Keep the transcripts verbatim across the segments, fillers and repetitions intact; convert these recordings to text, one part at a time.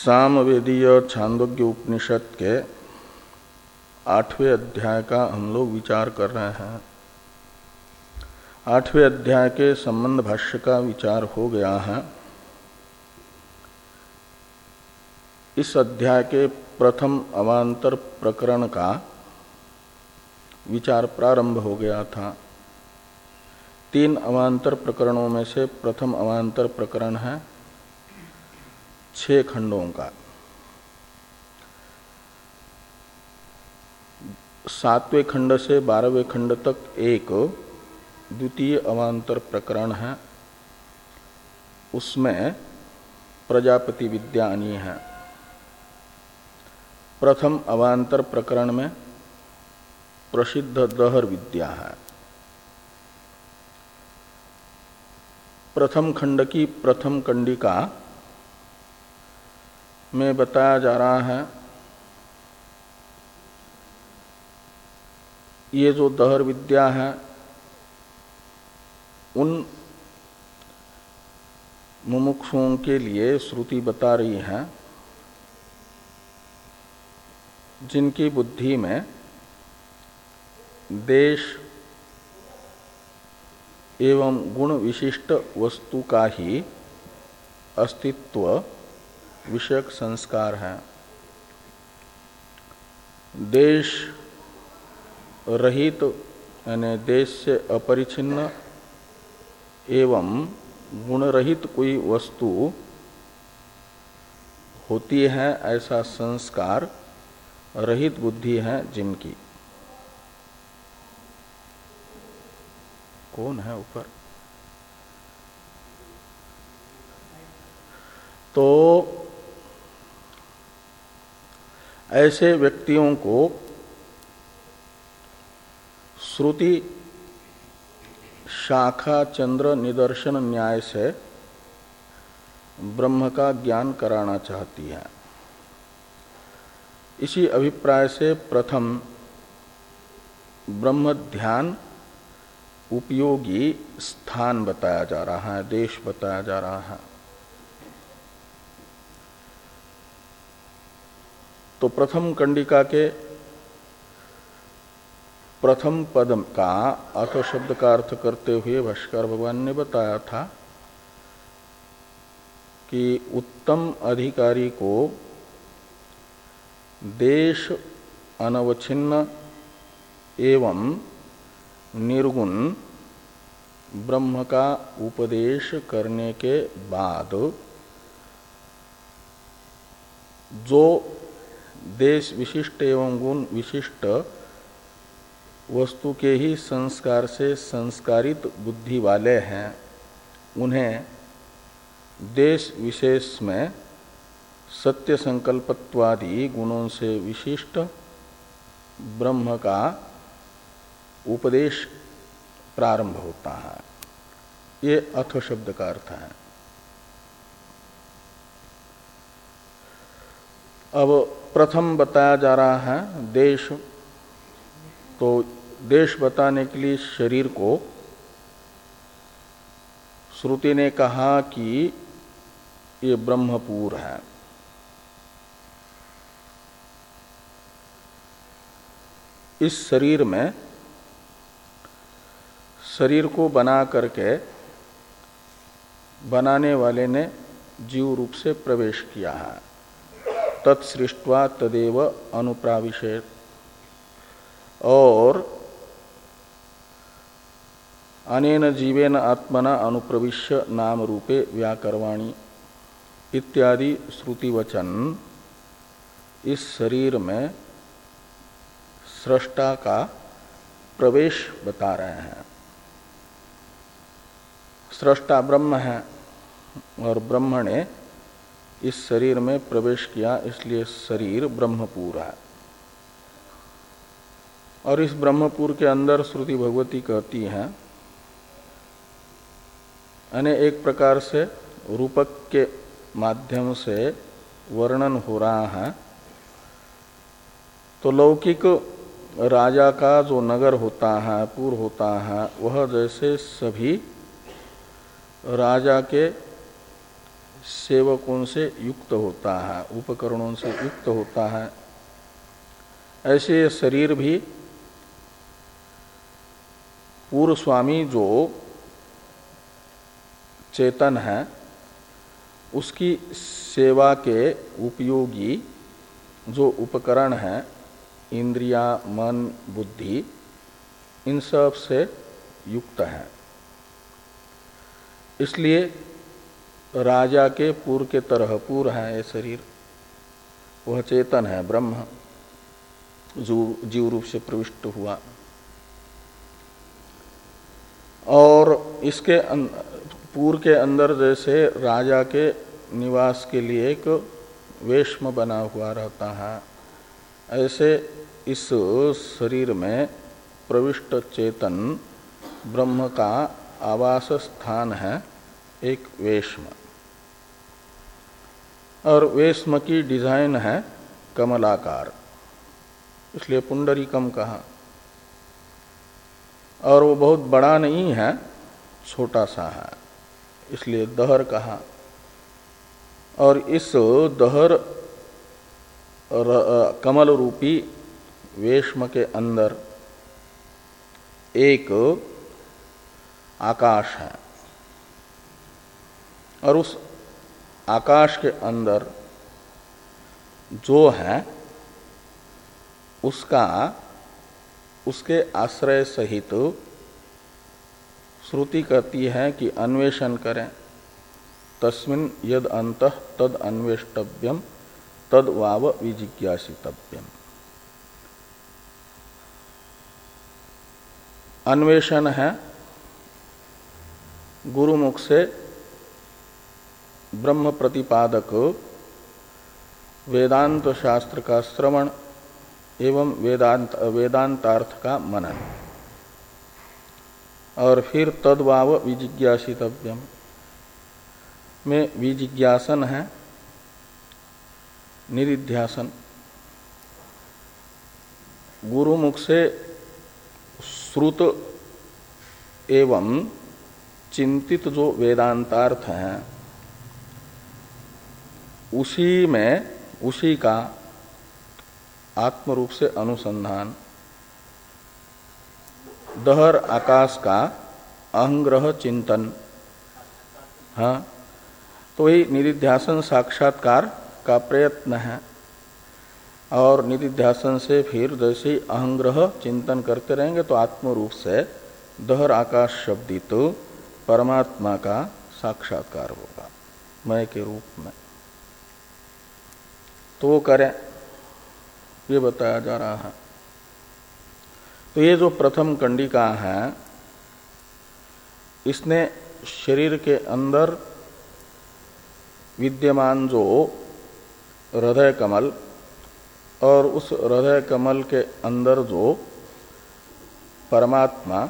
सामवेदीय छांदोग्य उपनिषद के आठवें अध्याय का हम लोग विचार कर रहे हैं। आठवें अध्याय के संबंध भाष्य का विचार हो गया है। इस अध्याय के प्रथम अवांतर प्रकरण का विचार प्रारंभ हो गया था। तीन अवांतर प्रकरणों में से प्रथम अवांतर प्रकरण है छह खंडों का। सातवें खंड से बारहवें खंड तक एक द्वितीय अवांतर प्रकरण है, उसमें प्रजापति विद्या आनी है। प्रथम अवांतर प्रकरण में प्रसिद्ध दहर विद्या है। प्रथम खंड की प्रथम कंडिका में बताया जा रहा है ये जो दहर विद्या है उन मुमुक्षुओं के लिए श्रुति बता रही है जिनकी बुद्धि में देश एवं गुण विशिष्ट वस्तु का ही अस्तित्व विषयक संस्कार है। देश रहित यानी देश से अपरिछिन्न एवं गुण रहित कोई वस्तु होती है, ऐसा संस्कार रहित बुद्धि है जिनकी। कौन है ऊपर? तो ऐसे व्यक्तियों को श्रुति शाखा चंद्र निदर्शन न्याय से ब्रह्म का ज्ञान कराना चाहती है। इसी अभिप्राय से प्रथम ब्रह्म ध्यान उपयोगी स्थान बताया जा रहा है, देश बताया जा रहा है। तो प्रथम कंडिका के प्रथम पद का अथ शब्द का अर्थ करते हुए भाष्यकार भगवान ने बताया था कि उत्तम अधिकारी को देश अनवच्छिन्न एवं निर्गुण ब्रह्म का उपदेश करने के बाद जो देश विशिष्ट एवं गुण विशिष्ट वस्तु के ही संस्कार से संस्कारित बुद्धि वाले हैं, उन्हें देश विशेष में सत्य संकल्पत्वादि गुणों से विशिष्ट ब्रह्म का उपदेश प्रारंभ होता है। ये अथ शब्द का अर्थ है। अब प्रथम बताया जा रहा है देश। तो देश बताने के लिए शरीर को श्रुति ने कहा कि ये ब्रह्मपुर है। इस शरीर में शरीर को बना करके बनाने वाले ने जीव रूप से प्रवेश किया है। तत्सृष्ट्वा तदेव अनुप्राविशेत। और अनेन जीवेन आत्मना अनुप्रविश्य नाम रूपे व्याकरवाणी इत्यादि श्रुति वचन इस शरीर में सृष्टा का प्रवेश बता रहे हैं। सृष्टा ब्रह्म है और ब्रह्म ने इस शरीर में प्रवेश किया, इसलिए शरीर ब्रह्मपुर है। और इस ब्रह्मपुर के अंदर श्रुति भगवती कहती है, यानी एक प्रकार से रूपक के माध्यम से वर्णन हो रहा है। तो लौकिक राजा का जो नगर होता है, पुर होता है, वह जैसे सभी राजा के सेवकों से युक्त होता है, उपकरणों से युक्त होता है, ऐसे ये शरीर भी पूर्व स्वामी जो चेतन है उसकी सेवा के उपयोगी जो उपकरण हैं, इंद्रिया, मन, बुद्धि, इन सब से युक्त है। इसलिए राजा के पुर के तरह पुर है ये शरीर, वह चेतन है, ब्रह्म जो जीव रूप से प्रविष्ट हुआ। और इसके पुर के अंदर जैसे राजा के निवास के लिए एक वेश्म बना हुआ रहता है, ऐसे इस शरीर में प्रविष्ट चेतन ब्रह्म का आवास स्थान है एक वेश्म। और वेश्म की डिजाइन है कमलाकार, इसलिए पुंडरीकम कहा। और वो बहुत बड़ा नहीं है, छोटा सा है, इसलिए दहर कहा। और इस दहर कमल रूपी वेश्म के अंदर एक आकाश है, और उस आकाश के अंदर जो है उसका उसके आश्रय सहित श्रुति कहती है कि अन्वेषण करें। तस्मिन् यद अंतः तद अन्वेष्टव्यम तद वाव विजिज्ञासितव्यम। अन्वेषण है गुरुमुख से ब्रह्म प्रतिपादक वेदांत शास्त्र का श्रवण एवं वेदांत वेदांतार्थ का मनन, और फिर तद्वाव विजिज्ञासितव्यम में विजिज्ञासन है निरिध्यासन। गुरुमुख से श्रुत एवं चिंतित जो वेदांतार्थ हैं उसी में उसी का आत्म रूप से अनुसंधान, दहर आकाश का अहंग्रह चिंतन, हाँ, तो यही निरिध्यासन साक्षात्कार का प्रयत्न है। और निरिध्यासन से फिर जैसे ही अहंग्रह चिंतन करते रहेंगे तो आत्म रूप से दहर आकाश शब्दित तो परमात्मा का साक्षात्कार होगा मय के रूप में। तो वो करें, ये बताया जा रहा है। तो ये जो प्रथम कंडिका है इसने शरीर के अंदर विद्यमान जो हृदय कमल और उस हृदय कमल के अंदर जो परमात्मा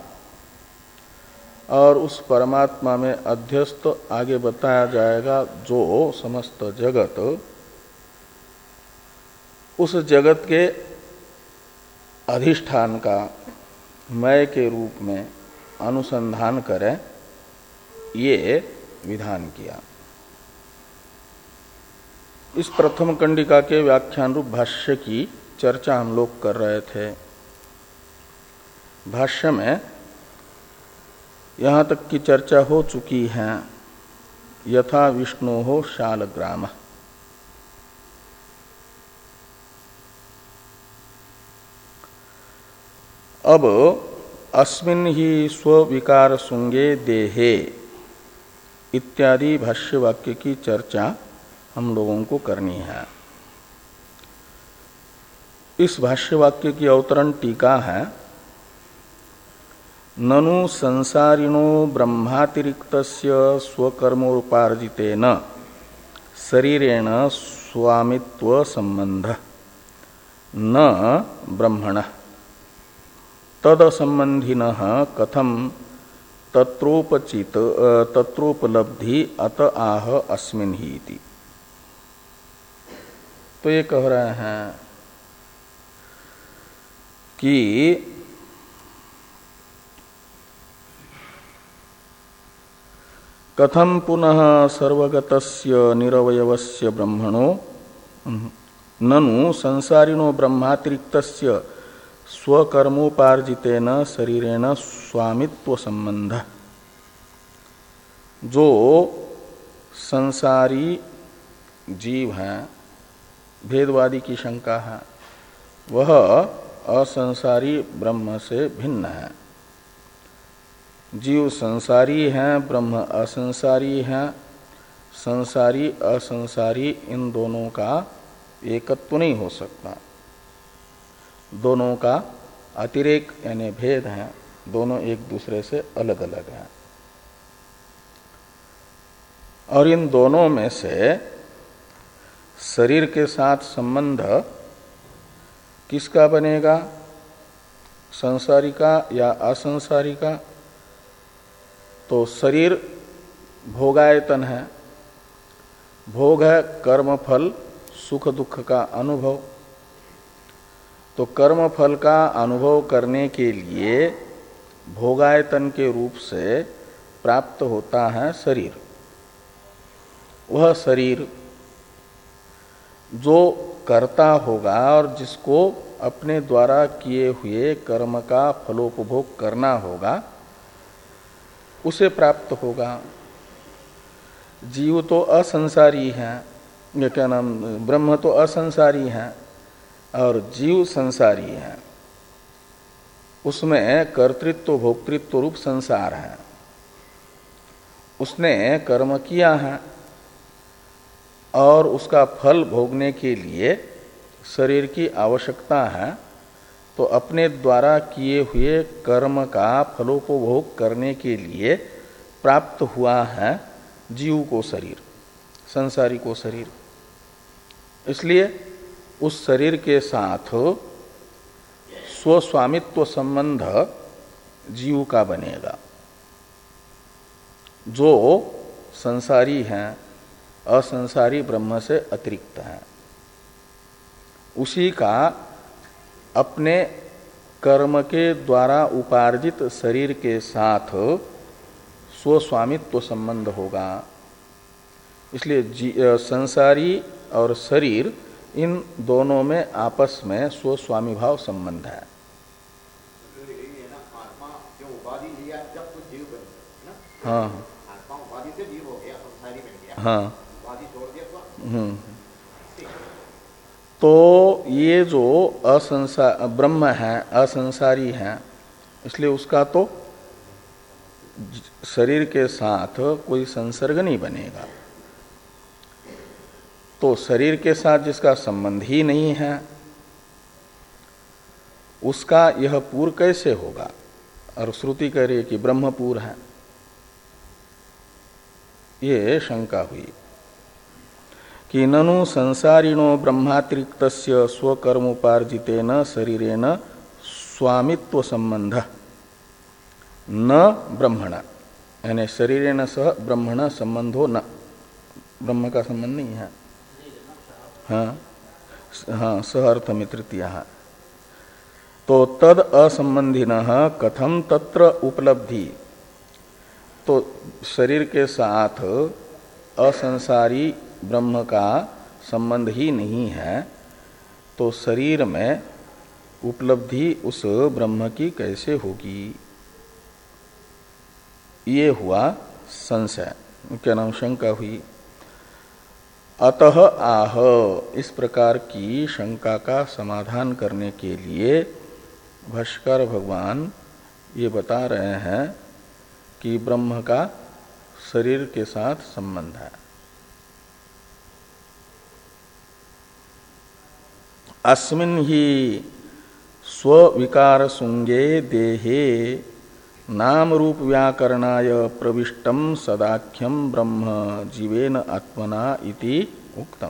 और उस परमात्मा में अध्यस्त आगे बताया जाएगा जो समस्त जगत, उस जगत के अधिष्ठान का मय के रूप में अनुसंधान करें, ये विधान किया। इस प्रथम कंडिका के व्याख्यान रूप भाष्य की चर्चा हम लोग कर रहे थे। भाष्य में यहाँ तक की चर्चा हो चुकी है, यथा विष्णु हो शालग्राम। अब अस्मिन् ही स्वविकार सुंगे देहे इत्यादि भाष्य वाक्य की चर्चा हम लोगों को करनी है। इस भाष्य वाक्य की अवतरण टीका है, ननु संसारिणो ब्रह्मातिरिक्तस्य स्वकर्मोपार्जितेन शरीरेण स्वामित्व संबंध न ब्रह्मणः तद संबंधिनः कथम तत्रोपचित तत्रोपलब्धि अत आह अस्मिन् ही इति। तो ये कह रहे हैं कि कथम पुनः सर्वगतस्य निरवयवस्य ब्रह्मणो ननु संसारिणो ब्रह्मातिरिक्तस्य स्वकर्मोपार्जितेन शरीरेण स्वामित्व संबंध। जो संसारी जीव हैं, भेदवादी की शंका है, वह असंसारी ब्रह्म से भिन्न है। जीव संसारी हैं, ब्रह्म असंसारी हैं। संसारी असंसारी इन दोनों का एकत्व नहीं हो सकता, दोनों का अतिरेक यानी भेद है, दोनों एक दूसरे से अलग अलग हैं। और इन दोनों में से शरीर के साथ संबंध किसका बनेगा, संसारी का या असंसारी का? तो शरीर भोगायतन है, भोग है कर्म फल सुख दुख का अनुभव। तो कर्म फल का अनुभव करने के लिए भोगायतन के रूप से प्राप्त होता है शरीर। वह शरीर जो कर्ता होगा और जिसको अपने द्वारा किए हुए कर्म का फलोपभोग करना होगा, उसे प्राप्त होगा। जीव तो असंसारी है, ये क्या नाम, ब्रह्म तो असंसारी है और जीव संसारी है। उसमें कर्तृत्व भोक्तृत्व रूप संसार है। उसने कर्म किया है और उसका फल भोगने के लिए शरीर की आवश्यकता है। तो अपने द्वारा किए हुए कर्म का फलोपभोग करने के लिए प्राप्त हुआ है जीव को शरीर, संसारी को शरीर। इसलिए उस शरीर के साथ स्वस्वामित्व संबंध जीव का बनेगा। जो संसारी हैं, असंसारी ब्रह्म से अतिरिक्त है, उसी का अपने कर्म के द्वारा उपार्जित शरीर के साथ स्वस्वामित्व संबंध होगा। इसलिए संसारी और शरीर इन दोनों में आपस में स्वस्वामी भाव संबंध है। हाँ हाँ हम्म तो ये जो असंसार ब्रह्म है, असंसारी है, इसलिए उसका तो शरीर के साथ कोई संसर्ग नहीं बनेगा। तो शरीर के साथ जिसका संबंध ही नहीं है, उसका यह पूर कैसे होगा? और श्रुति कह रही है कि ब्रह्मपूर है। ये शंका हुई कि ननु संसारिणो ब्रह्मातिरिक्तस्य स्वकर्मोपार्जितेन शरीरेण स्वामित्व संबंध न ब्रह्मण, यानी शरीरेण सह ब्रह्मण संबंधो न, ब्रह्म का संबंध नहीं है। हाँ हाँ सह अर्थ में तृतीया। तो तद असंबंधिनः कथम तत्र उपलब्धि। तो शरीर के साथ असंसारी ब्रह्म का संबंध ही नहीं है, तो शरीर में उपलब्धि उस ब्रह्म की कैसे होगी? ये हुआ संशय, क्या नाम, शंका हुई। अतः आह, इस प्रकार की शंका का समाधान करने के लिए भाष्कर भगवान ये बता रहे हैं कि ब्रह्म का शरीर के साथ संबंध है। अस्मिन् ही स्विकार सुंगे देहे नाम रूप व्याकरणाय प्रविष्टम सदाख्यम ब्रह्म जीवेन आत्मना इति उक्तम।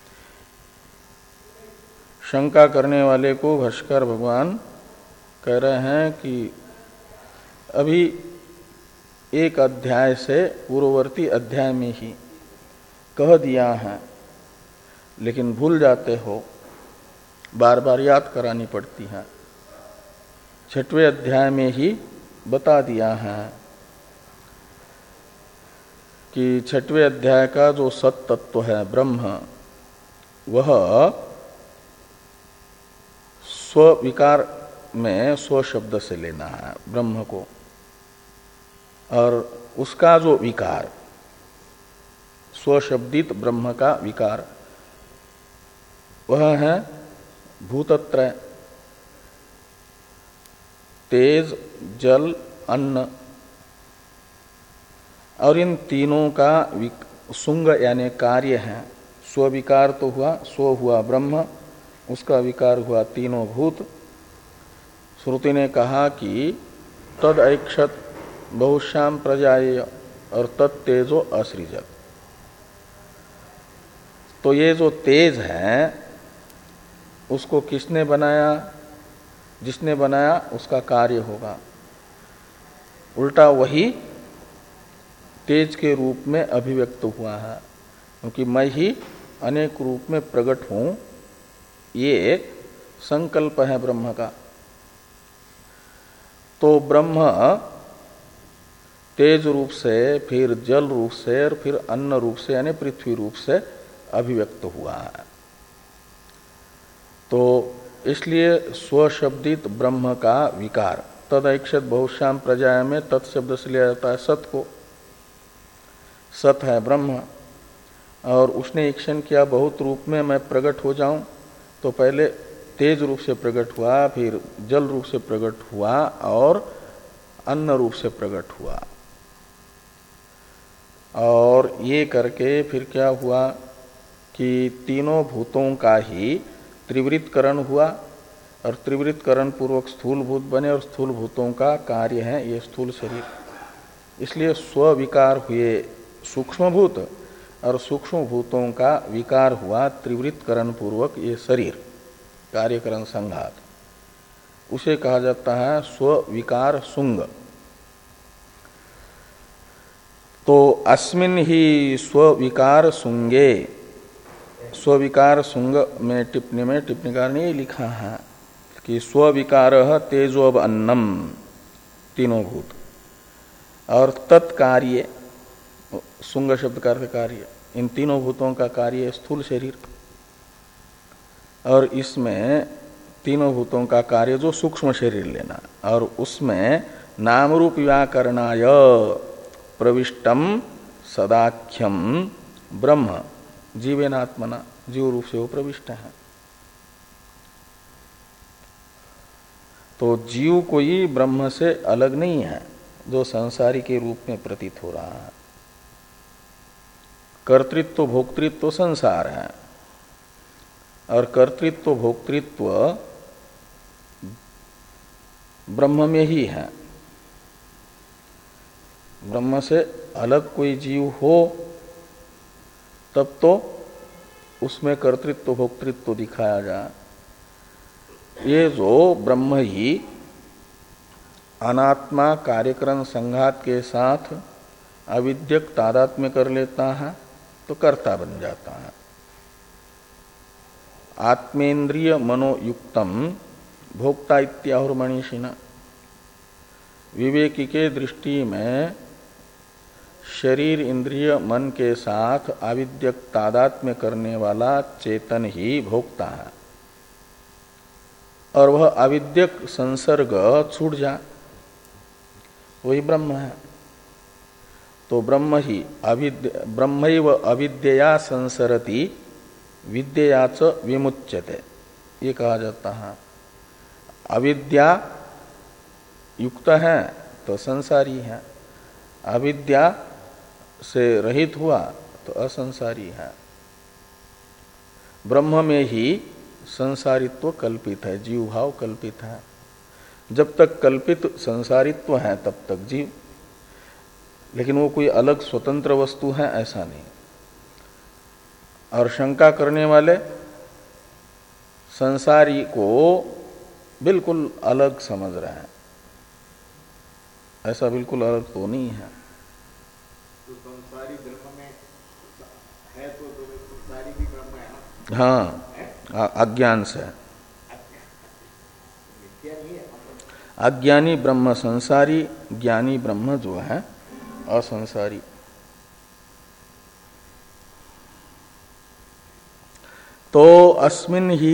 शंका करने वाले को भाष्कर भगवान कह रहे हैं कि अभी एक अध्याय से पूर्ववर्ती अध्याय में ही कह दिया है, लेकिन भूल जाते हो, बार बार याद करानी पड़ती है। छठवें अध्याय में ही बता दिया है कि छठवें अध्याय का जो सत तत्व है ब्रह्म, वह स्व विकार में स्व शब्द से लेना है ब्रह्म को, और उसका जो विकार स्वशब्दित ब्रह्म का विकार वह है भूतत्रय, तेज, जल, अन्न, और इन तीनों का सुंग यानी कार्य है। स्व-विकार तो हुआ, स्व हुआ ब्रह्म, उसका विकार हुआ तीनों भूत। श्रुति ने कहा कि तद ऐक्षत बहुश्याम प्रजाएय और तत्तेजो असृजत। तो ये जो तेज है उसको किसने बनाया? जिसने बनाया उसका कार्य होगा। उल्टा वही तेज के रूप में अभिव्यक्त हुआ है, क्योंकि मैं ही अनेक रूप में प्रकट हूं, ये संकल्प है ब्रह्म का। तो ब्रह्म तेज रूप से, फिर जल रूप से, और फिर अन्न रूप से यानी पृथ्वी रूप से अभिव्यक्त हुआ है। तो इसलिए स्वशब्दित ब्रह्म का विकार, तदैक्षत बहुश्याम प्रजाया में तत्शब्द से लिया जाता है सत को। सत है ब्रह्म, और उसने ईक्षण किया बहुत रूप में मैं प्रकट हो जाऊं, तो पहले तेज रूप से प्रकट हुआ, फिर जल रूप से प्रकट हुआ, और अन्न रूप से प्रकट हुआ। और ये करके फिर क्या हुआ कि तीनों भूतों का ही त्रिवृतकरण हुआ, और त्रिवृतकरण पूर्वक स्थूल भूत बने, और स्थूल भूतों का कार्य है ये स्थूल शरीर। इसलिए स्व-विकार हुए सूक्ष्म भूत, और सूक्ष्म भूतों का विकार हुआ त्रिवृतकरण पूर्वक ये शरीर, कार्यकरण संघात। उसे कहा जाता है स्व-विकार सुंग। तो अस्मिन ही स्व-विकार सुंगे, स्व-विकार सुंग में टिप्पणी में टिप्पणीकार ने लिखा है कि स्व-विकारः तेजोब अन्नम, तीनों भूत, और तत्कार्य, सुंग शब्द का अर्थ कार्य, इन तीनों भूतों का कार्य स्थूल शरीर, और इसमें तीनों भूतों का कार्य जो सूक्ष्म शरीर लेना, और उसमें नाम रूप व्याकरणाय प्रविष्टम सदाख्यम ब्रह्म जीवेनात्मना, जीव रूप से वो प्रविष्ट है। तो जीव कोई ब्रह्म से अलग नहीं है जो संसारी के रूप में प्रतीत हो रहा है। कर्तृत्व भोक्तृत्व संसार है, और कर्तृत्व भोक्तृत्व ब्रह्म में ही है। ब्रह्म से अलग कोई जीव हो तब तो उसमें कर्तृत्व भोक्तृत्व दिखाया जाए। ये जो ब्रह्म ही अनात्मा कार्यकरण संघात के साथ अविद्यक तादात्म्य कर लेता है तो कर्ता बन जाता है। आत्मेन्द्रिय मनोयुक्तम भोक्ता इत्याहुर मनीषिणा, विवेकी के दृष्टि में शरीर इंद्रिय मन के साथ अविद्यक तादात्म्य करने वाला चेतन ही भोक्ता है, और वह अविद्यक संसर्ग छूट जा, वही ब्रह्म है। तो ब्रह्म ही अविद्य ब्रह्मैव अविद्यया संसरति विद्यया च विमुच्यते, ये कहा जाता है। अविद्या युक्त है तो संसारी है, अविद्या से रहित हुआ तो असंसारी है। ब्रह्म में ही संसारित्व कल्पित है, जीव भाव कल्पित है। जब तक कल्पित संसारित्व है तब तक जीव, लेकिन वो कोई अलग स्वतंत्र वस्तु है ऐसा नहीं। और शंका करने वाले संसारी को बिल्कुल अलग समझ रहे हैं, ऐसा बिल्कुल अलग तो नहीं है। तो संसारी ब्रह्म में है तो संसारी भी ब्रह्म है ना? हाँ, अज्ञान से। अज्ञानी ब्रह्म संसारी, ज्ञानी ब्रह्म जो है असंसारी। तो अस्मिन् ही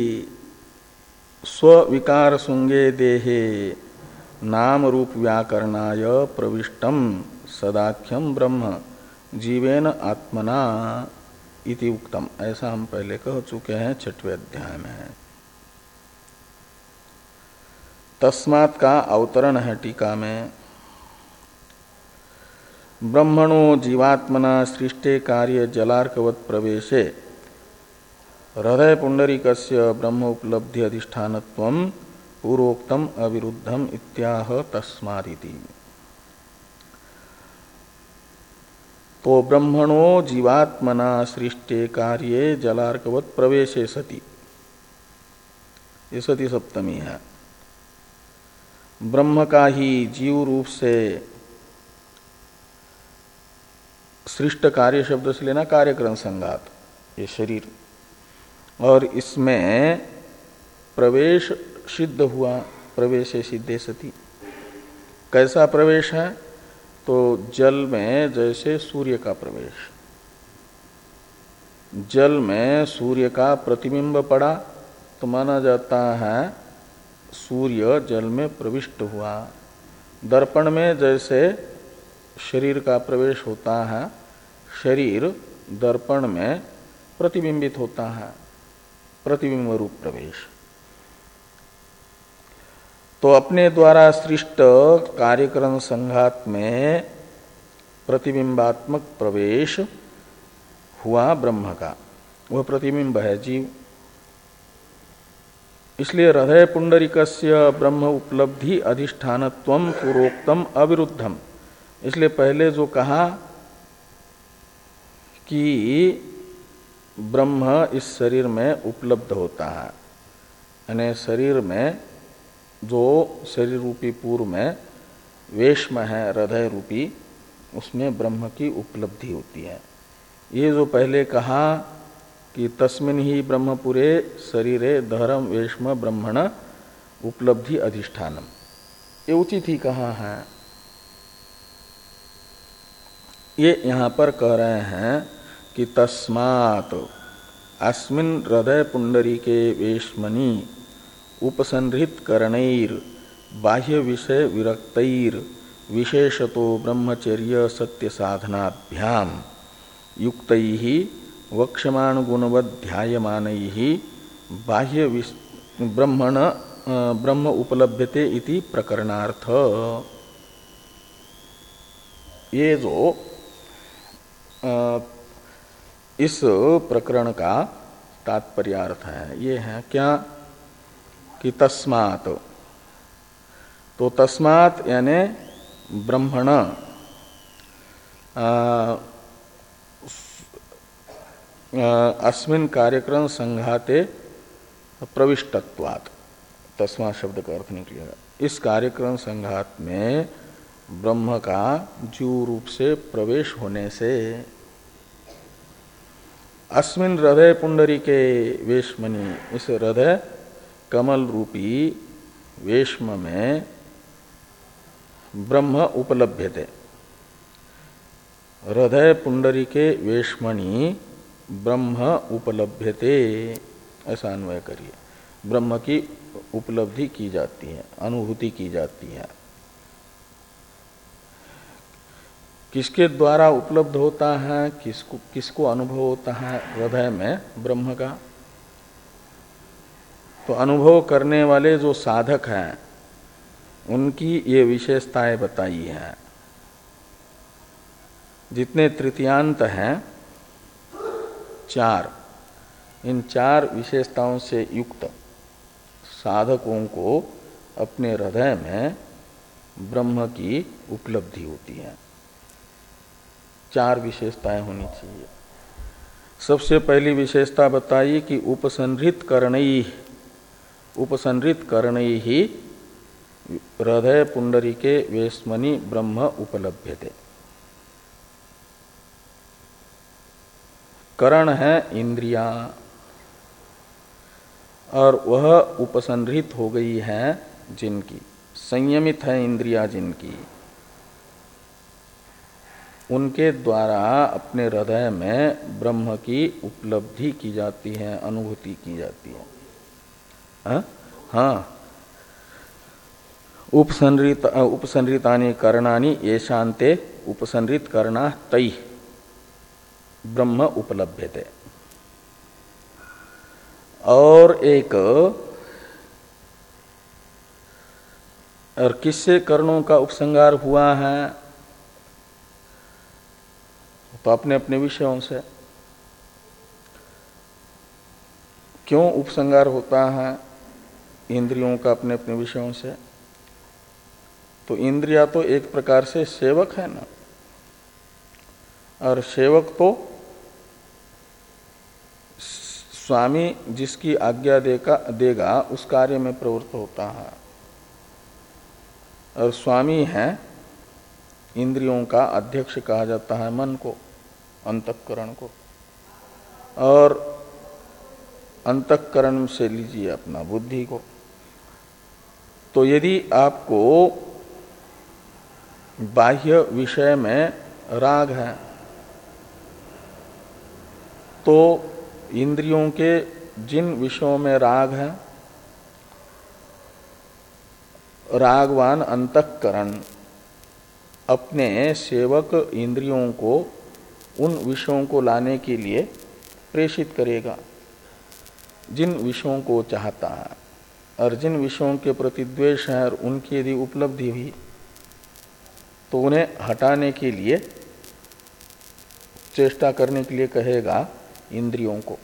स्विकार सुंगे देहे नाम रूप व्याकरणाय प्रविष्टम सदाख्यम ब्रह्म जीवेन आत्मना इति उक्तम। ऐसा हम पहले कह चुके हैं छठवें अध्याय में। तस्मात् का अवतरण है टीका में। ब्रह्मणो जीवात्मना सृष्टे कार्य जलार्कवत् प्रवेशे हृदय पुंडरीकस्य ब्रह्म उपलब्धि अधिष्ठानत्वं पूर्वोक्तम अविरुद्धम इत्याह तस्मादिति। तो ब्रह्मणो जीवात्मना सृष्टे कार्ये जलार्कवत् प्रवेशे सति, ये सती सप्तमी है। ब्रह्म का ही जीव रूप से सृष्ट कार्य शब्द से लेना कार्यक्रम संघात, ये शरीर, और इसमें प्रवेश सिद्ध हुआ। प्रवेश सिद्धे सती, कैसा प्रवेश है? तो जल में जैसे सूर्य का प्रवेश, जल में सूर्य का प्रतिबिंब पड़ा तो माना जाता है सूर्य जल में प्रविष्ट हुआ। दर्पण में जैसे शरीर का प्रवेश होता है, शरीर दर्पण में प्रतिबिंबित होता है, प्रतिबिंब रूप प्रवेश। तो अपने द्वारा सृष्ट कार्यक्रम संघात में प्रतिबिंबात्मक प्रवेश हुआ ब्रह्म का, वह प्रतिबिंब है जीव। इसलिए हृदय पुंडरीकस्य ब्रह्म उपलब्धि अधिष्ठानत्वं पूर्वोक्तम अविरुद्धम। इसलिए पहले जो कहा कि ब्रह्म इस शरीर में उपलब्ध होता है, यानी शरीर में जो शरीर रूपी पूर्व में वेश्म है हृदय रूपी, उसमें ब्रह्म की उपलब्धि होती है। ये जो पहले कहा कि तस्मिन् ही ब्रह्मपुरे शरीरे धर्म वेश्म ब्रह्मण उपलब्धि अधिष्ठानम, ये उचित ही कहा है। ये यहाँ पर कह रहे हैं कि तस्मात् अस्मिन् हृदय पुंडरीके वेश्मनि उपसंहृत करणैर बाह्य विषय विरक्तैर विशेषतो ब्रह्मचर्य सत्य साधनाभ्याम युक्तैः वक्ष्यमाण गुणवद् ध्यायमानैः बाह्य ब्रह्मण ब्रह्म उपलभ्यते इति प्रकरणार्थ। ये जो इस प्रकरण का तात्पर्यार्थ है, ये है क्या कि तस्मात्, तो तस्मात् यानी ब्रह्मण अस्मिन् कार्यक्रम संघाते प्रविष्टत्वात्, तस्मात् शब्द का अर्थ निकलेगा इस कार्यक्रम संघात में ब्रह्म का जीव रूप से प्रवेश होने से। अस्मिन् हृदय पुंडरीके वेश्मनि, इस हृदय कमल रूपी वेश्म में ब्रह्म उपलभ्यते। हृदय पुंडरीके वेश्मनि ब्रह्म उपलभ्यते, ऐसा अन्वय करिए। ब्रह्म की उपलब्धि की जाती है, अनुभूति की जाती है। किसके द्वारा उपलब्ध होता है, किसको किसको अनुभव होता है? हृदय में ब्रह्म का। तो अनुभव करने वाले जो साधक हैं उनकी ये विशेषताएं बताई हैं। जितने तृतीयांत हैं चार, इन चार विशेषताओं से युक्त साधकों को अपने हृदय में ब्रह्म की उपलब्धि होती है। चार विशेषताएं होनी चाहिए। सबसे पहली विशेषता बताइए कि उपसंहृत करणई, उपसंहृत करणई ही हृदय पुंडरीके वेश्मनि ब्रह्म उपलभ्यते। करण है इंद्रिया, और वह उपसंहृत हो गई है जिनकी, संयमित है इंद्रिया जिनकी, उनके द्वारा अपने हृदय में ब्रह्म की उपलब्धि की जाती है, अनुभूति की जाती है। हाँ, हाँ। उपसंहृत उपसंहृतानि करणानि येषान्ते उपसंहृत करना तै ब्रह्म उपलभ्यते। और एक और किससे कर्णों का उपसंहार हुआ है? तो अपने अपने विषयों से। क्यों उपसंहार होता है इंद्रियों का अपने अपने विषयों से? तो इंद्रिया तो एक प्रकार से सेवक है ना, और सेवक तो स्वामी जिसकी आज्ञा देगा देगा उस कार्य में प्रवृत्त होता है। और स्वामी है इंद्रियों का अध्यक्ष कहा जाता है मन को, अंतःकरण को। और अंतःकरण से लीजिए अपना बुद्धि को। तो यदि आपको बाह्य विषय में राग है तो इंद्रियों के जिन विषयों में राग है, रागवान अंतःकरण अपने सेवक इंद्रियों को उन विषयों को लाने के लिए प्रेषित करेगा जिन विषयों को चाहता है। और जिन विषयों के प्रति द्वेष है और उनकी यदि उपलब्धि हुई तो उन्हें हटाने के लिए चेष्टा करने के लिए कहेगा इंद्रियों को।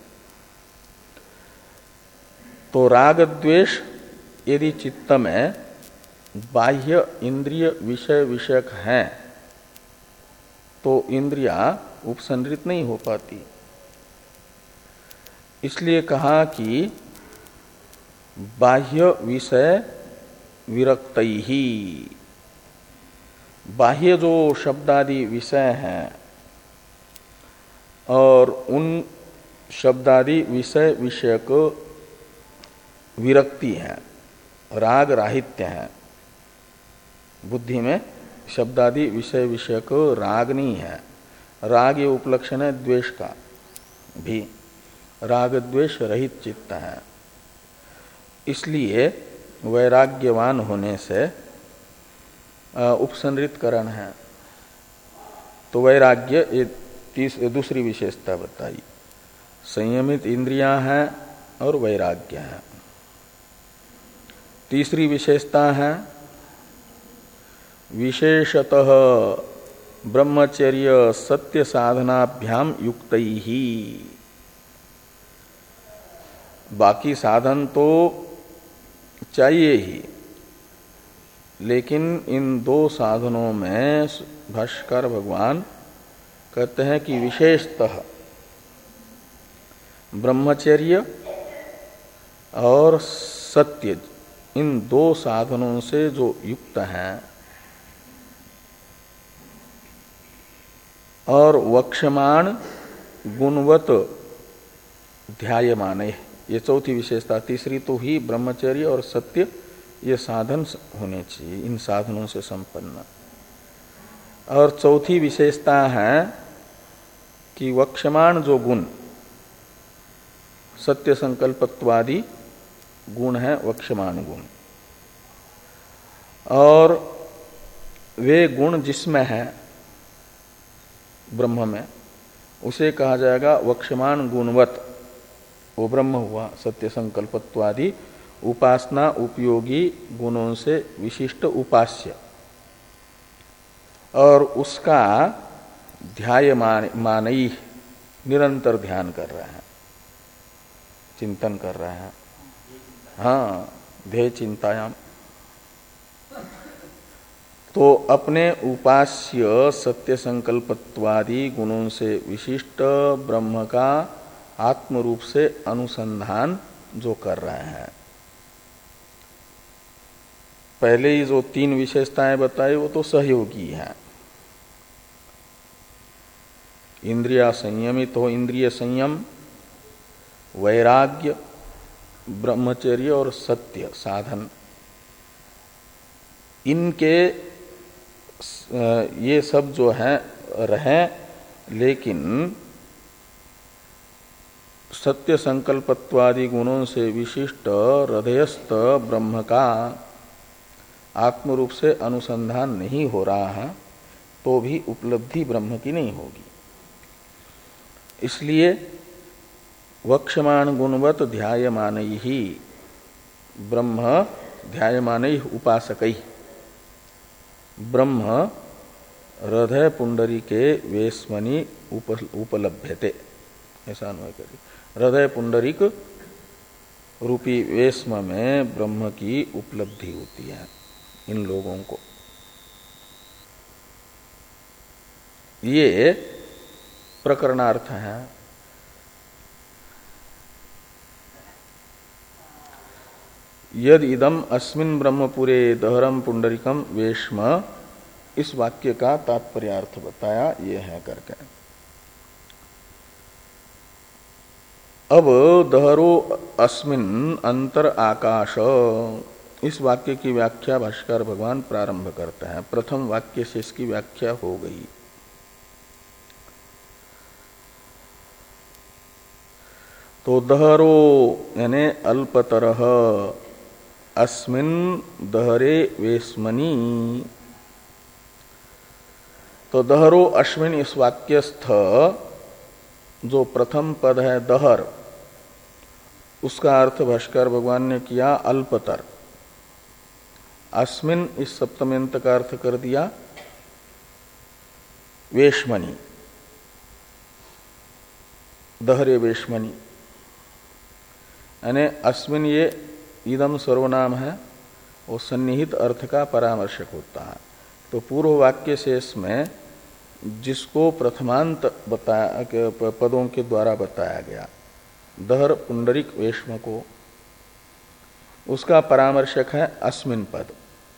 तो राग द्वेष यदि चित्त में बाह्य इंद्रिय विषय विषयक हैं तो इंद्रिया उपसंहृत नहीं हो पाती। इसलिए कहा कि बाह्य विषय विरक्तई ही, बाह्य जो शब्दादि विषय हैं और उन शब्दादि विषय विषयक विरक्ति है, राग राहित्य है। बुद्धि में शब्दादि विषय विषयक राग नहीं है। राग ये उपलक्षण है द्वेष का भी, राग द्वेष रहित चित्त है। इसलिए वैराग्यवान होने से उपसंहृत करण है। तो वैराग्य ये तीस दूसरी विशेषता बताई, संयमित इंद्रियां हैं और वैराग्य है। तीसरी विशेषता है विशेषतः ब्रह्मचर्य सत्य साधनाभ्याम युक्तई ही। बाकी साधन तो चाहिए ही, लेकिन इन दो साधनों में भाष्यकार भगवान कहते हैं कि विशेषतः ब्रह्मचर्य और सत्य, इन दो साधनों से जो युक्त हैं और वक्षमाण गुणवत ध्यायमाने, ये चौथी विशेषता। तीसरी तो ही ब्रह्मचर्य और सत्य ये साधन होने चाहिए, इन साधनों से संपन्न। और चौथी विशेषता है कि वक्षमाण जो गुण, सत्य संकल्पत्वादि गुण है वक्षमाण गुण, और वे गुण जिसमें है ब्रह्म में उसे कहा जाएगा वक्षमाण गुणवत। वो ब्रह्म हुआ सत्य संकल्पत्वादि उपासना उपयोगी गुणों से विशिष्ट उपास्य, और उसका ध्याय मानई निरंतर ध्यान कर रहे हैं, चिंतन कर रहे हैं। हाँ, ध्येय चिंतायाम। तो अपने उपास्य सत्य संकल्पत्वादि गुणों से विशिष्ट ब्रह्म का आत्म रूप से अनुसंधान जो कर रहे हैं। पहले ही जो तीन विशेषताएं बताई वो तो सहयोगी हैं। इंद्रिया संयमित हो, इंद्रिय संयम, वैराग्य, ब्रह्मचर्य और सत्य साधन, इनके ये सब जो है रहे, लेकिन सत्य संकल्पत्वादि गुणों से विशिष्ट हृदयस्थ ब्रह्म का आत्मरूप से अनुसंधान नहीं हो रहा है तो भी उपलब्धि ब्रह्म की नहीं होगी। इसलिए वक्ष्यमाण गुणवत ध्यायमान ही ब्रह्म ध्यायमान उपासक ब्रह्म हृदय पुंडरी के वेश्मनि उप, उपलभ्यते, ऐसा अन्वय करिए। हृदय पुंडरीक रूपी वेश्म में ब्रह्म की उपलब्धि होती है इन लोगों को। ये प्रकरणार्थ है। यद इदम अस्मिन् ब्रह्मपुरे दहरम पुंडरीकम वेश्म, इस वाक्य का तात्पर्यार्थ बताया ये है करके। अब दहरो अस्मिन् अंतर आकाश, इस वाक्य की व्याख्या भाष्कर भगवान प्रारंभ करते हैं। प्रथम वाक्य से इसकी व्याख्या हो गई। तो दहरो यानी अल्पतरः अस्मिन् दहरे वेश्मनि, तो दहरो अस्मिन् इस वाक्यस्थ जो प्रथम पद है दहर, उसका अर्थ भाष्कर भगवान ने किया अल्पतर। अस्मिन् इस सप्तम्यंत का अर्थ कर दिया वेश्मनि, दहरे वेश्मनि, यानी अस्मिन् ये इदम सर्वनाम है, वो सन्निहित अर्थ का परामर्शक होता है। तो पूर्व वाक्य शेष में जिसको प्रथमांत बताया पदों के द्वारा बताया गया, दहर पुंडरिक वेश्म को, उसका परामर्शक है अस्मिन् पद।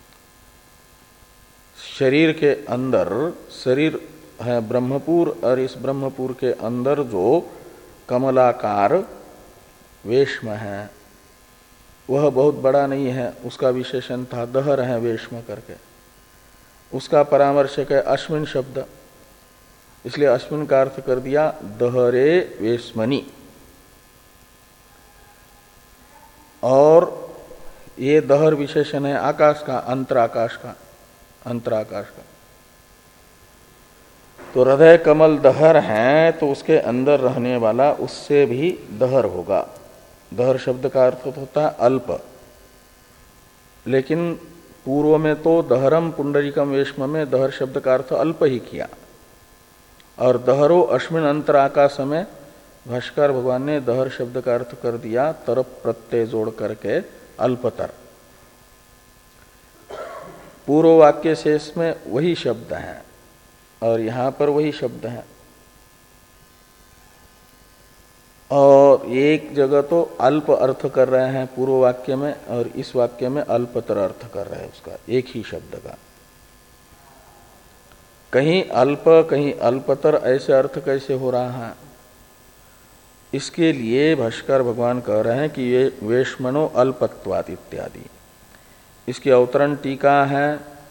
शरीर के अंदर, शरीर है ब्रह्मपुर, और इस ब्रह्मपुर के अंदर जो कमलाकार वेश्म है वह बहुत बड़ा नहीं है, उसका विशेषण था दहर है वेश्म करके, उसका परामर्शक है अस्मिन् शब्द। इसलिए अस्मिन् का अर्थ कर दिया दहरे वेश्मनि। और ये दहर विशेषण है आकाश का, अंतराकाश का, अंतराकाश का। तो हृदय कमल दहर है तो उसके अंदर रहने वाला उससे भी दहर होगा। दहर शब्द का अर्थ होता है अल्प, लेकिन पूर्व में तो दहरम पुंडरीकम वेश्म में दहर शब्द का अर्थ अल्प ही किया, और दहरो अस्मिन् अंतराकाश में भाष्कर भगवान ने दहर शब्द का अर्थ कर दिया तरफ प्रत्यय जोड़ करके अल्पतर। पूर्व वाक्य शेष में वही शब्द है और यहां पर वही शब्द है, और एक जगह तो अल्प अर्थ कर रहे हैं पूर्व वाक्य में, और इस वाक्य में अल्पतर अर्थ कर रहे हैं उसका, एक ही शब्द का। कहीं अल्प कहीं अल्पतर, ऐसे अर्थ कैसे हो रहा है? इसके लिए भाष्कर भगवान कह रहे हैं कि ये वेश्मनो अल्पत्वात् इत्यादि। इसकी अवतरण टीका है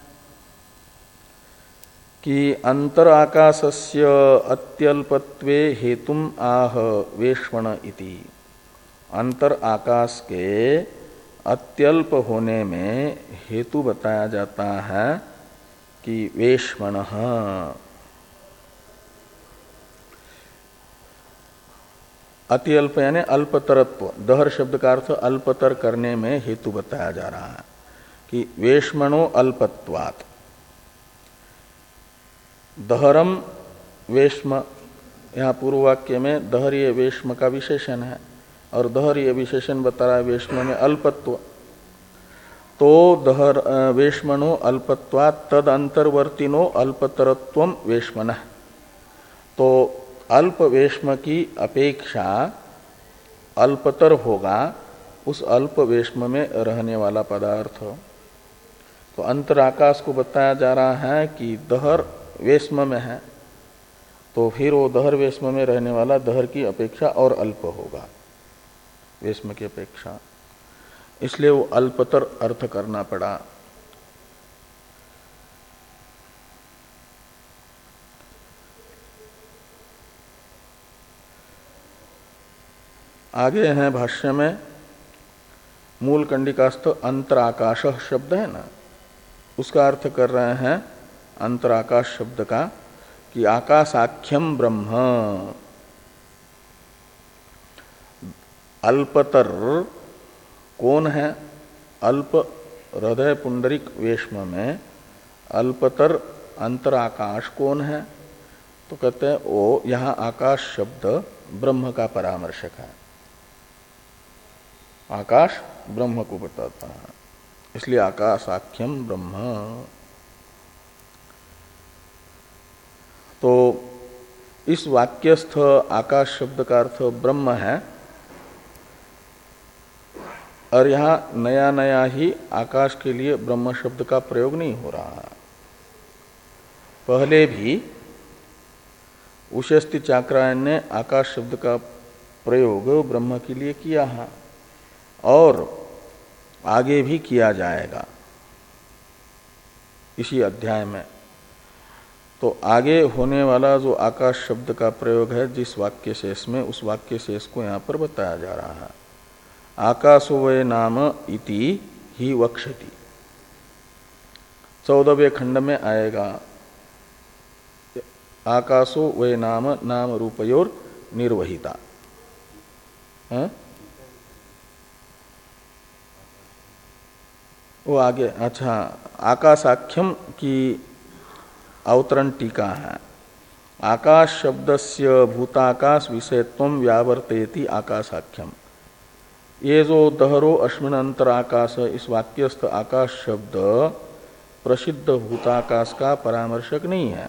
कि अंतर आकाशस्य अत्यल्पत्वे हेतुम आह वेश्मण इति। अंतर आकाश के अत्यल्प होने में हेतु बताया जाता है कि वेश्मण, अत्यल्प यानी अल्पतरत्व, दहर शब्द का अर्थ अल्पतर करने में हेतु बताया जा रहा है कि वेश्मणो अल्पत्वात्। दहरम वेश्म, यहाँ पूर्व वाक्य में दहरीय वेश्म का विशेषण है, और दहरीय विशेषण बता रहा है वेश्म में अल्पत्व। तो दहर वेश्मनो अल्पत्वात् तद अंतर्वर्तिनो अल्पतरत्वम वेश्मनः। तो अल्प वेश्म की अपेक्षा अल्पतर होगा उस अल्प वेश्म में रहने वाला पदार्थ। तो अंतराकाश को बताया जा रहा है कि दहर वेश्म में है, तो फिर वो दहर वेश्म में रहने वाला दहर की अपेक्षा और अल्प होगा वेश्म की अपेक्षा, इसलिए वो अल्पतर अर्थ करना पड़ा। आगे हैं भाष्य में मूल कंडिकास्थ अंतराकाश शब्द है ना, उसका अर्थ कर रहे हैं अंतराकाश शब्द का कि आकाशाख्यम ब्रह्म। अल्पतर कौन है? अल्प हृदय पुंडरिक वेश्म में अल्पतर अंतराकाश कौन है? तो कहते हैं वो यहाँ आकाश शब्द ब्रह्म का परामर्शक है। आकाश ब्रह्म को बताता है, इसलिए आकाशाख्यम ब्रह्म। तो इस वाक्यस्थ आकाश शब्द का अर्थ ब्रह्म है, और यहाँ नया नया ही आकाश के लिए ब्रह्म शब्द का प्रयोग नहीं हो रहा है। पहले भी उशस्ति चाक्रायन ने आकाश शब्द का प्रयोग ब्रह्म के लिए किया है और आगे भी किया जाएगा इसी अध्याय में। तो आगे होने वाला जो आकाश शब्द का प्रयोग है जिस वाक्य शेष में, उस वाक्य शेष को यहाँ पर बताया जा रहा है। आकाशो वै नाम इति ही वक्षति, चौदहवें खंड में आएगा। आकाशो वै नाम नाम रूपयोर निर्वहिता। है? वो आगे, अच्छा, आकाशाख्यम की अवतरण टीका है। आकाश शब्दस्य भूताकाश विषयत्वं व्यावर्तयति आकाशाख्यम। ये जो दहरो अश्विन अंतराकाश, इस वाक्यस्थ आकाश शब्द प्रसिद्ध भूताकाश का परामर्शक नहीं है,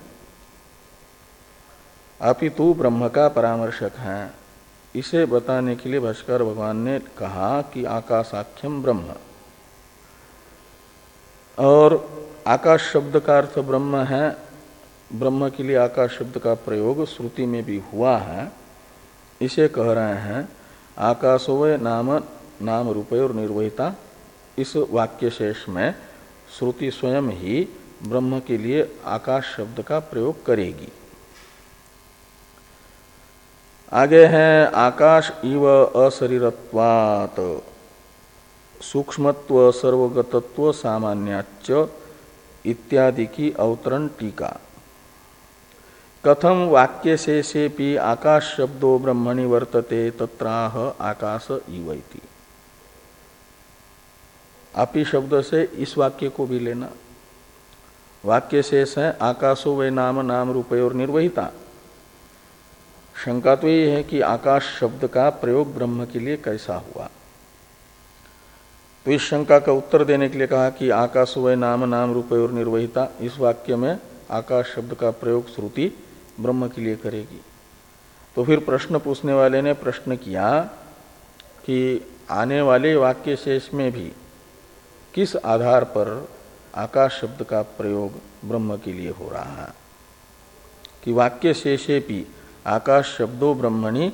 अपितु ब्रह्म का परामर्शक है। इसे बताने के लिए भाष्कर भगवान ने कहा कि आकाशाख्यम ब्रह्म। और आकाश शब्द का अर्थ ब्रह्म है, ब्रह्म के लिए आकाश शब्द का प्रयोग श्रुति में भी हुआ है। इसे कह रहे हैं आकाशो वै नाम नाम रूपयोर निर्वहिता। इस वाक्य शेष में श्रुति स्वयं ही ब्रह्म के लिए आकाश शब्द का प्रयोग करेगी। आगे है आकाश इव अशरीरत्वात् सूक्ष्मत्व सर्वगतत्व सामान्याच्च इत्यादि की अवतरण टीका। कथम वाक्य शेषेपि आकाश शब्दो ब्रह्मणि वर्तते तत्राह आकाश इवैति। अपि शब्द से इस वाक्य को भी लेना। वाक्य शेष है आकाशो वै नाम नाम रूपयोर निर्वहिता। शंका तो ये है कि आकाश शब्द का प्रयोग ब्रह्म के लिए कैसा हुआ। तो इस शंका का उत्तर देने के लिए कहा कि आकाशो वै नाम नाम रूपयोर निर्वहिता, इस वाक्य में आकाश शब्द का प्रयोग श्रुति ब्रह्म के लिए करेगी। तो फिर प्रश्न पूछने वाले ने प्रश्न किया कि आने वाले वाक्य शेष में भी किस आधार पर आकाश शब्द का प्रयोग ब्रह्म के लिए हो रहा है, कि वाक्य शेषे भी आकाश शब्दो ब्रह्मणि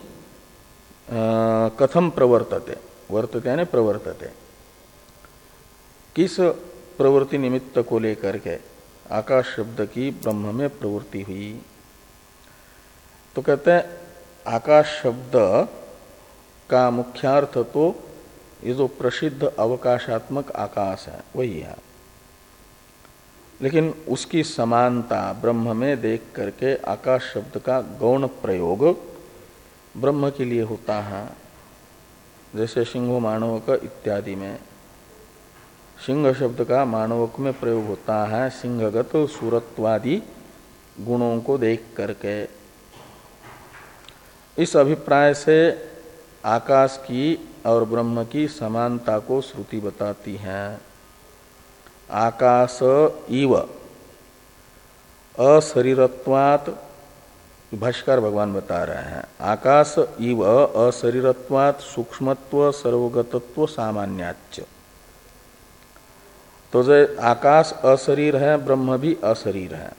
कथम प्रवर्तते, वर्तते यानी प्रवर्तते, किस प्रवृत्ति निमित्त को लेकर के आकाश शब्द की ब्रह्म में प्रवृत्ति हुई। तो कहते हैं आकाश शब्द का मुख्यार्थ तो ये जो प्रसिद्ध अवकाशात्मक आकाश है वही है, लेकिन उसकी समानता ब्रह्म में देख करके आकाश शब्द का गौण प्रयोग ब्रह्म के लिए होता है। जैसे सिंहो मानवक इत्यादि में सिंह शब्द का मानवक में प्रयोग होता है सिंहगत सूरत्वादि गुणों को देख करके। इस अभिप्राय से आकाश की और ब्रह्म की समानता को श्रुति बताती है। आकाश इव अशरीरत्वात्, भाष्कर भगवान बता रहे हैं, आकाश इव अशरीरत्वात् सूक्ष्मत्व सर्वगतत्व सामान्याच्च। तो जो आकाश अशरीर है, ब्रह्म भी अशरीर है।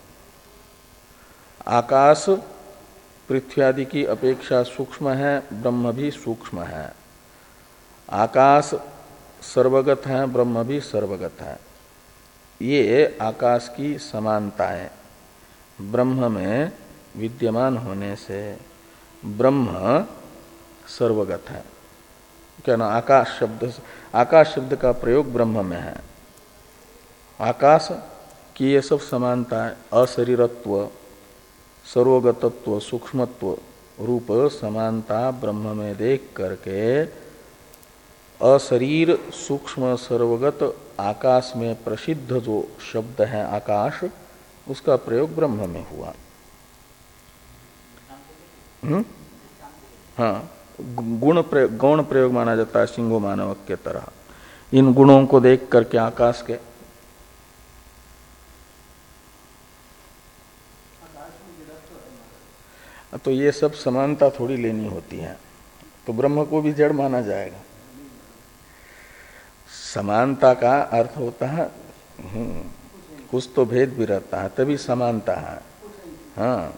आकाश पृथ्वी आदि की अपेक्षा सूक्ष्म है, ब्रह्म भी सूक्ष्म है। आकाश सर्वगत है, ब्रह्म भी सर्वगत है। ये आकाश की समानताएं ब्रह्म में विद्यमान होने से ब्रह्म सर्वगत है, क्या ना, आकाश शब्द, आकाश शब्द का प्रयोग ब्रह्म में है। आकाश की ये सब समानता है, अशरीरत्व, सर्वगतत्व, सूक्ष्मत्व रूप समानता ब्रह्म में देख करके अशरीर सूक्ष्म सर्वगत आकाश में प्रसिद्ध जो शब्द है आकाश, उसका प्रयोग ब्रह्म में हुआ। हम्म हाँ, गुण प्रयोग, गौण प्रयोग माना जाता है सिंहो मानवक के तरह, इन गुणों को देख करके आकाश के। तो ये सब समानता थोड़ी लेनी होती है, तो ब्रह्म को भी जड़ माना जाएगा। समानता का अर्थ होता है कुछ तो भेद भी रहता है, तभी समानता है। हाँ,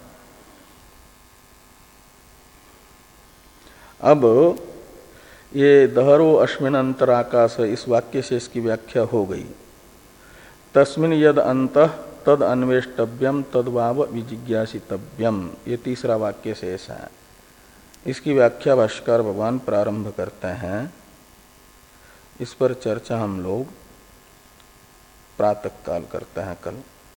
अब ये दहरो अस्मिन् अंतराकाश, इस वाक्य से इसकी व्याख्या हो गई। तस्मिन् यद अंतः तद अन्वेष्टव्यम तद्वाव विजिज्ञासितव्यम, ये तीसरा वाक्य से ऐसा है। इसकी व्याख्या भाष्यकार भगवान प्रारंभ करते हैं। इस पर चर्चा हम लोग प्रातः काल करते हैं कल।